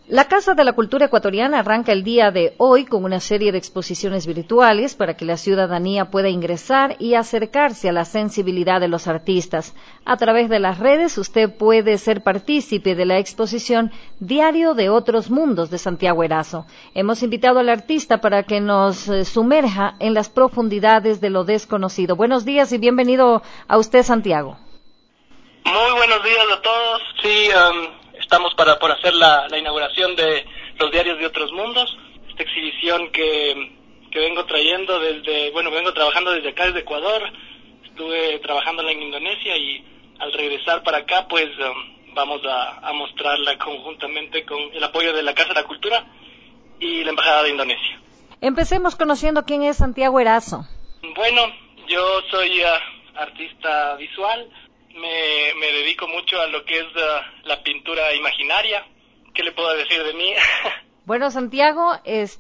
La Casa de la Cultura Ecuatoriana arranca el día de hoy con una serie de exposiciones virtuales para que la ciudadanía pueda ingresar y acercarse a la sensibilidad de los artistas. A través de las redes usted puede ser partícipe de la exposición Diario de Otros Mundos de Santiago Erazo. Hemos invitado al artista para que nos sumerja en las profundidades de lo desconocido. Buenos días y bienvenido a usted, Santiago. Muy buenos días a todos. Sí, estamos por hacer la inauguración de los Diarios de Otros Mundos, esta exhibición que vengo trayendo vengo trabajando desde acá, desde Ecuador. Estuve trabajándola en Indonesia y al regresar para acá, pues vamos a mostrarla conjuntamente con el apoyo de la Casa de la Cultura y la Embajada de Indonesia. Empecemos conociendo quién es Santiago Erazo. Bueno, yo soy artista visual. Me dedico mucho a lo que es la pintura imaginaria. ¿Qué le puedo decir de mí? Bueno, Santiago,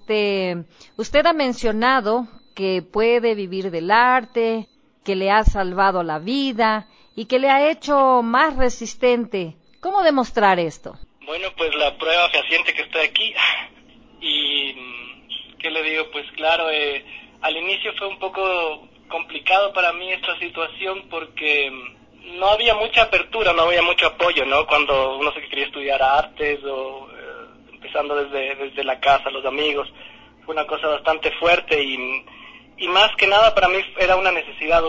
usted ha mencionado que puede vivir del arte, que le ha salvado la vida y que le ha hecho más resistente. ¿Cómo demostrar esto? Bueno, pues la prueba fehaciente que estoy aquí. Y, ¿qué le digo? Pues claro, al inicio fue un poco complicado para mí esta situación porque no había mucha apertura, no había mucho apoyo, ¿no? Cuando uno se quería estudiar artes o empezando desde la casa, los amigos, fue una cosa bastante fuerte y más que nada para mí era una necesidad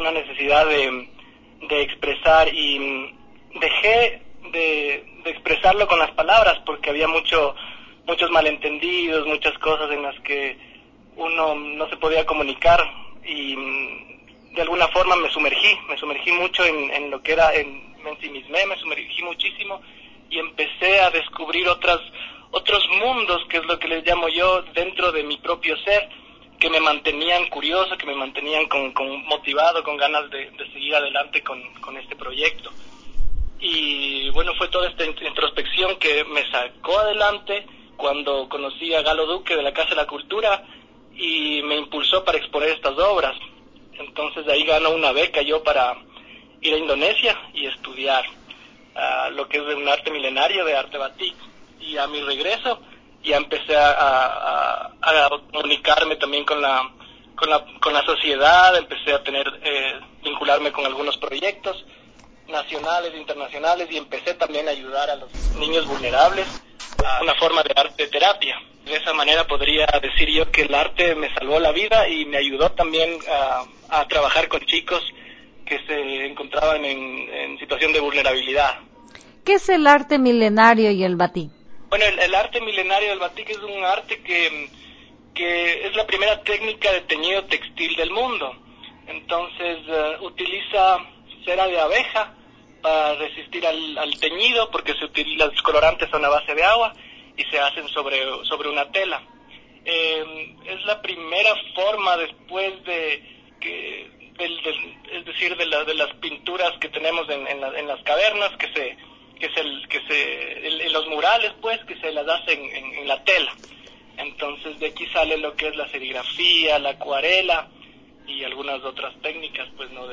de expresar y dejé de expresarlo con las palabras porque había muchos malentendidos, muchas cosas en las que uno no se podía comunicar y de alguna forma me sumergí mucho en lo que era, me ensimismé, me sumergí muchísimo y empecé a descubrir otros mundos, que es lo que les llamo yo, dentro de mi propio ser, que me mantenían curioso, que me mantenían motivado, con ganas de seguir adelante con este proyecto. Y bueno, fue toda esta introspección que me sacó adelante cuando conocí a Galo Duque de la Casa de la Cultura y me impulsó para exponer estas obras. Entonces de ahí ganó una beca yo para ir a Indonesia y estudiar lo que es un arte milenario de arte batik. Y a mi regreso ya empecé a comunicarme también con la sociedad, empecé a vincularme con algunos proyectos nacionales e internacionales y empecé también a ayudar a los niños vulnerables a una forma de arte terapia. De esa manera podría decir yo que el arte me salvó la vida y me ayudó también a trabajar con chicos que se encontraban en situación de vulnerabilidad. ¿Qué es el arte milenario y el batik? Bueno, el arte milenario del batik es un arte que es la primera técnica de teñido textil del mundo. Entonces utiliza cera de abeja para resistir al teñido, porque los colorantes son a base de agua y se hacen sobre una tela. Es la primera forma después de las pinturas que tenemos en las cavernas, en los murales, pues, que se las hacen en la tela. Entonces de aquí sale lo que es la serigrafía, la acuarela y algunas otras técnicas, pues, no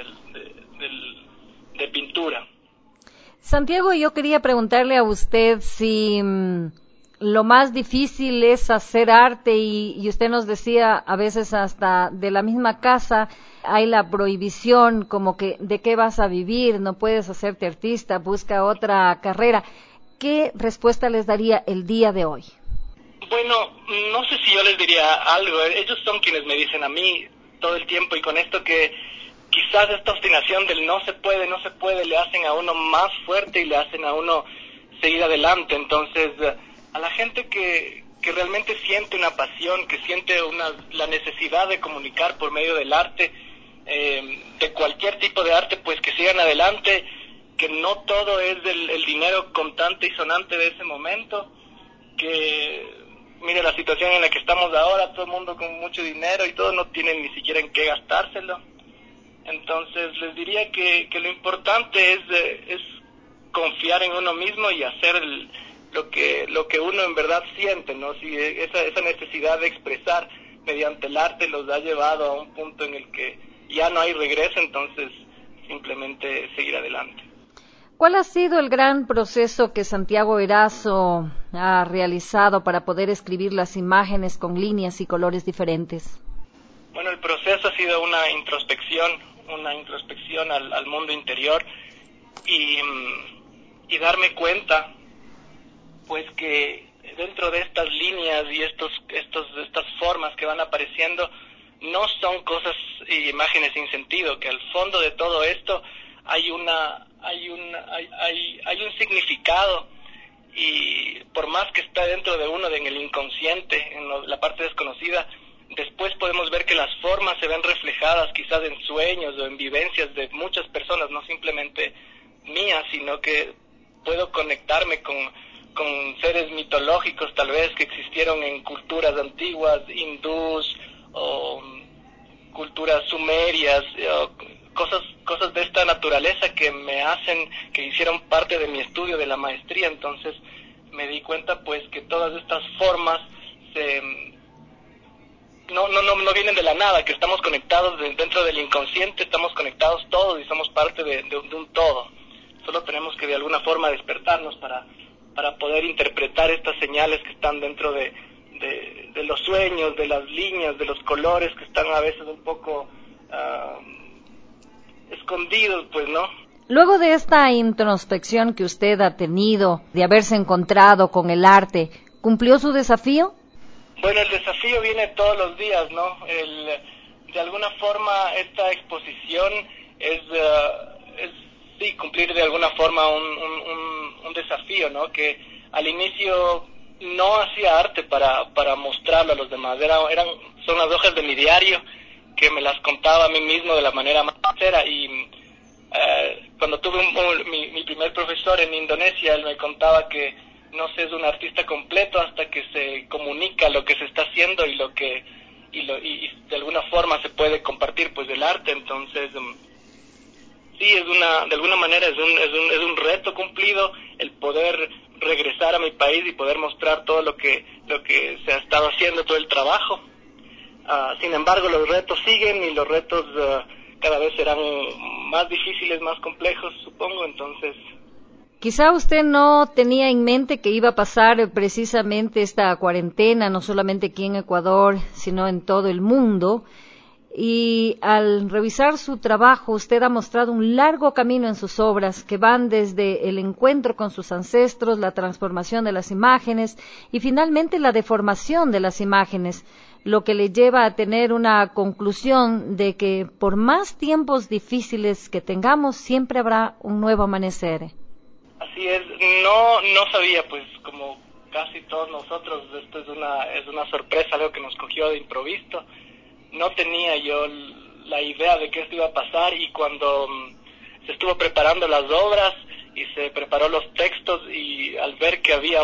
de pintura. Santiago, yo quería preguntarle a usted si lo más difícil es hacer arte y usted nos decía a veces hasta de la misma casa hay la prohibición como que de qué vas a vivir, no puedes hacerte artista, busca otra carrera. ¿Qué respuesta les daría el día de hoy? Bueno, no sé si yo les diría algo, ellos son quienes me dicen a mí todo el tiempo y con esto que quizás esta obstinación del no se puede, le hacen a uno más fuerte y le hacen a uno seguir adelante. Entonces, a la gente que realmente siente una pasión, que siente la necesidad de comunicar por medio del arte, de cualquier tipo de arte, pues que sigan adelante, que no todo es el dinero contante y sonante de ese momento, que mire la situación en la que estamos ahora, todo el mundo con mucho dinero y todo no tienen ni siquiera en qué gastárselo. Entonces les diría que lo importante es confiar en uno mismo y hacer lo que uno en verdad siente, ¿no? Si esa necesidad de expresar mediante el arte los ha llevado a un punto en el que ya no hay regreso, entonces simplemente seguir adelante. ¿Cuál ha sido el gran proceso que Santiago Erazo ha realizado para poder escribir las imágenes con líneas y colores diferentes? Bueno, el proceso ha sido una introspección al mundo interior y darme cuenta, pues que dentro de estas líneas y estas formas que van apareciendo no son cosas e imágenes sin sentido, que al fondo de todo esto hay un significado, y por más que está dentro de uno, en el inconsciente, la parte desconocida, después podemos ver que las formas se ven reflejadas quizás en sueños o en vivencias de muchas personas, no simplemente mías, sino que puedo conectarme con seres mitológicos tal vez que existieron en culturas antiguas, hindús o culturas sumerias, cosas de esta naturaleza que hicieron parte de mi estudio de la maestría. Entonces me di cuenta pues que todas estas formas no vienen de la nada, que estamos conectados dentro del inconsciente, estamos conectados todos y somos parte de un todo. Solo tenemos que de alguna forma despertarnos para poder interpretar estas señales que están dentro de los sueños, de las líneas, de los colores que están a veces un poco escondidos, pues, ¿no? Luego de esta introspección que usted ha tenido, de haberse encontrado con el arte, ¿cumplió su desafío? Bueno, el desafío viene todos los días, ¿no? De alguna forma esta exposición es sí, cumplir de alguna forma un desafío, ¿no? Que al inicio no hacía arte para mostrarlo a los demás, son las hojas de mi diario que me las contaba a mí mismo de la manera más sincera, y cuando tuve mi primer profesor en Indonesia, él me contaba que no se es un artista completo hasta que se comunica lo que se está haciendo y de alguna forma se puede compartir pues el arte. Entonces sí, de alguna manera es un reto cumplido el poder regresar a mi país y poder mostrar todo lo que se ha estado haciendo, todo el trabajo. Sin embargo, los retos siguen, y los retos cada vez serán más difíciles, más complejos, supongo. Entonces, quizá usted no tenía en mente que iba a pasar precisamente esta cuarentena, no solamente aquí en Ecuador, sino en todo el mundo. Y al revisar su trabajo, usted ha mostrado un largo camino en sus obras que van desde el encuentro con sus ancestros, la transformación de las imágenes y finalmente la deformación de las imágenes, lo que le lleva a tener una conclusión de que por más tiempos difíciles que tengamos, siempre habrá un nuevo amanecer. Así es, no sabía, pues como casi todos nosotros, esto es una sorpresa, algo que nos cogió de improviso. No tenía yo la idea de que esto iba a pasar, y cuando se estuvo preparando las obras y se preparó los textos, y al ver que había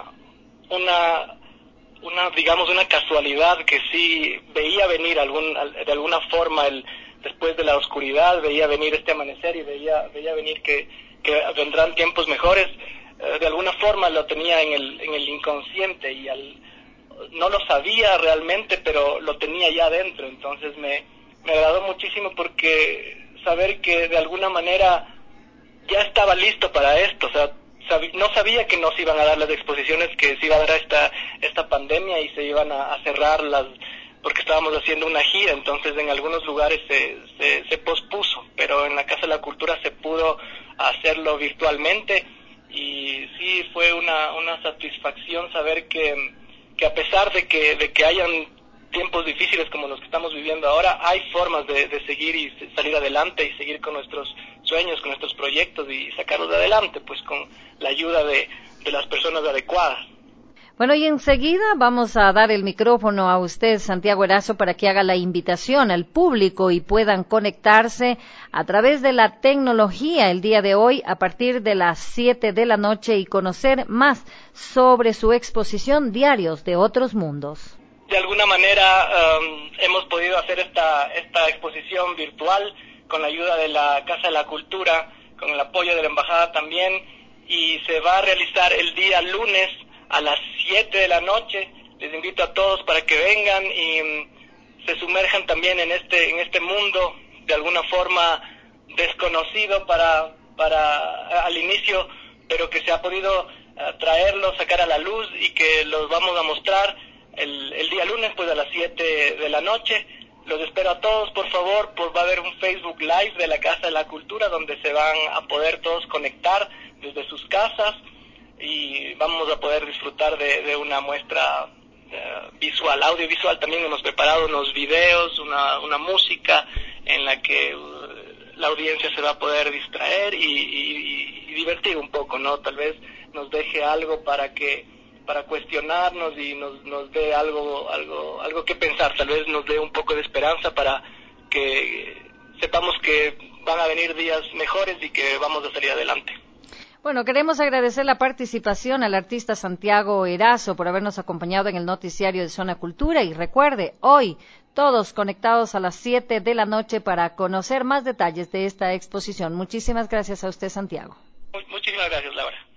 digamos una casualidad, que sí veía venir de alguna forma después de la oscuridad, veía venir este amanecer y veía venir que vendrán tiempos mejores, de alguna forma lo tenía en el inconsciente, y no lo sabía realmente, pero lo tenía ya adentro. Entonces me agradó muchísimo, porque saber que de alguna manera ya estaba listo para esto. O sea, no sabía que nos iban a dar las exposiciones, que se iba a dar esta pandemia y se iban a cerrar porque estábamos haciendo una gira. Entonces en algunos lugares se pospuso, pero en la Casa de la Cultura se pudo hacerlo virtualmente, y sí fue una satisfacción saber que a pesar de que hayan tiempos difíciles como los que estamos viviendo ahora, hay formas de seguir y salir adelante y seguir con nuestros sueños, con nuestros proyectos, y sacarlos adelante, pues con la ayuda de las personas adecuadas. Bueno, y enseguida vamos a dar el micrófono a usted, Santiago Erazo, para que haga la invitación al público y puedan conectarse a través de la tecnología el día de hoy a partir de las 7 de la noche y conocer más sobre su exposición Diarios de Otros Mundos. De alguna manera hemos podido hacer esta exposición virtual con la ayuda de la Casa de la Cultura, con el apoyo de la Embajada también, y se va a realizar el día lunes a las 7 de la noche. Les invito a todos para que vengan y se sumerjan también en este mundo de alguna forma desconocido, para al inicio, pero que se ha podido traerlos, sacar a la luz y que los vamos a mostrar el día lunes, pues a las 7 de la noche. Los espero a todos, por favor, pues va a haber un Facebook Live de la Casa de la Cultura donde se van a poder todos conectar desde sus casas y vamos a poder disfrutar de una muestra visual, audiovisual. También hemos preparado unos videos, una música en la que la audiencia se va a poder distraer y divertir un poco, ¿no? Tal vez nos deje algo para cuestionarnos y nos dé algo que pensar, tal vez nos dé un poco de esperanza para que sepamos que van a venir días mejores y que vamos a salir adelante. Bueno, queremos agradecer la participación al artista Santiago Erazo por habernos acompañado en el noticiario de Zona Cultura y recuerde, hoy todos conectados a las 7 de la noche para conocer más detalles de esta exposición. Muchísimas gracias a usted, Santiago. Muchísimas gracias, Laura.